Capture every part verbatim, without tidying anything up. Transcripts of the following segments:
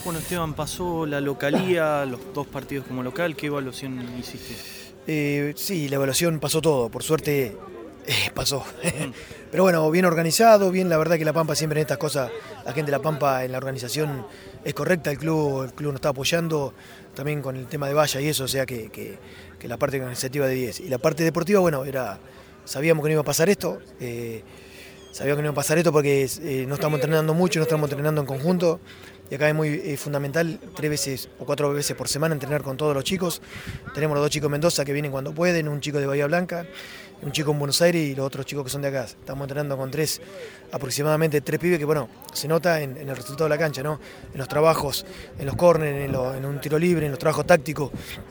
Bueno, Esteban, pasó la localía, los dos partidos como local, ¿qué evaluación hiciste? Eh, sí, la evaluación pasó todo, por suerte eh, pasó. Mm. Pero bueno, bien organizado, bien, la verdad que La Pampa siempre en estas cosas, la gente de La Pampa en la organización es correcta, el club, el club nos está apoyando también con el tema de valla y eso, o sea que, que, que la parte organizativa de diez. Y la parte deportiva, bueno, era sabíamos que no iba a pasar esto, eh, sabíamos que no iba a pasar esto porque eh, no estamos entrenando mucho, no estamos entrenando en conjunto. Y acá es muy eh, fundamental, tres veces o cuatro veces por semana entrenar con todos los chicos. Tenemos los dos chicos en Mendoza que vienen cuando pueden, un chico de Bahía Blanca, un chico en Buenos Aires y los otros chicos que son de acá. Estamos entrenando con tres, aproximadamente tres pibes que, bueno, se nota en, en el resultado de la cancha, ¿no? En los trabajos, en los córneres, en, lo, en un tiro libre, en los trabajos tácticos.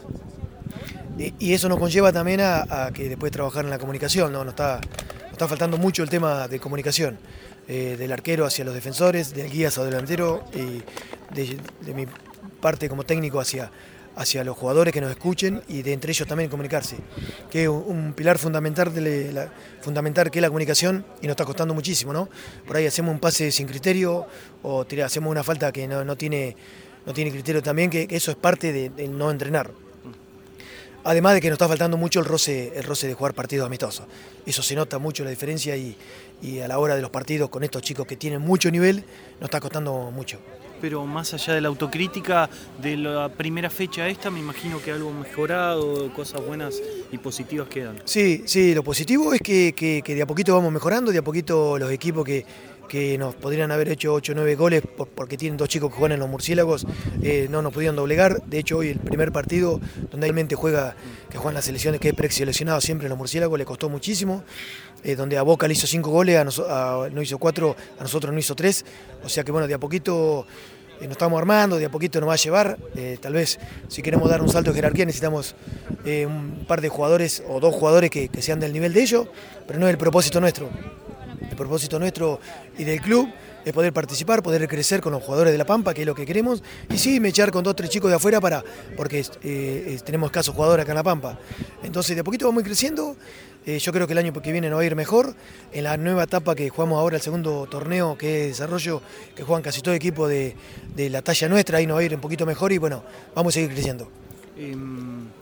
Y, y eso nos conlleva también a, a que después trabajar en la comunicación, ¿no? Nos está, nos está faltando mucho el tema de comunicación. Eh, del arquero hacia los defensores, del guía hacia el delantero y de, de mi parte como técnico hacia, hacia los jugadores que nos escuchen y de entre ellos también comunicarse, que es un, un pilar fundamental, de la, fundamental que es la comunicación y nos está costando muchísimo, ¿no? Por ahí hacemos un pase sin criterio o tira, hacemos una falta que no, no, tiene, no tiene criterio también, que, que eso es parte de, de no entrenar. Además de que nos está faltando mucho el roce, el roce de jugar partidos amistosos. Eso se nota mucho la diferencia y, y a la hora de los partidos con estos chicos que tienen mucho nivel, nos está costando mucho. Pero más allá de la autocrítica, de la primera fecha esta, me imagino que algo mejorado, cosas buenas y positivas quedan. Sí, sí, lo positivo es que, que, que de a poquito vamos mejorando, de a poquito los equipos que, que nos podrían haber hecho ocho o nueve goles por, porque tienen dos chicos que juegan en los murciélagos, eh, no nos pudieron doblegar. De hecho, hoy el primer partido donde realmente juega, que juegan las selecciones, que es preseleccionado siempre en los murciélagos, le costó muchísimo. Eh, donde a Boca le hizo cinco goles, a, nos, a no hizo cuatro, a nosotros no hizo tres. O sea que bueno, de a poquito eh, nos estamos armando, de a poquito nos va a llevar. Eh, tal vez si queremos dar un salto de jerarquía necesitamos eh, un par de jugadores o dos jugadores que, que sean del nivel de ellos, pero no es el propósito nuestro. El propósito nuestro y del club es poder participar, poder crecer con los jugadores de La Pampa, que es lo que queremos, y sí, me echar con dos o tres chicos de afuera para, porque eh, tenemos escasos jugadores acá en La Pampa. Entonces, de a poquito vamos creciendo. Eh, yo creo que el año que viene nos va a ir mejor. En la nueva etapa que jugamos ahora, el segundo torneo, que es desarrollo, que juegan casi todo equipo de, de la talla nuestra, ahí nos va a ir un poquito mejor y bueno, vamos a seguir creciendo. Eh...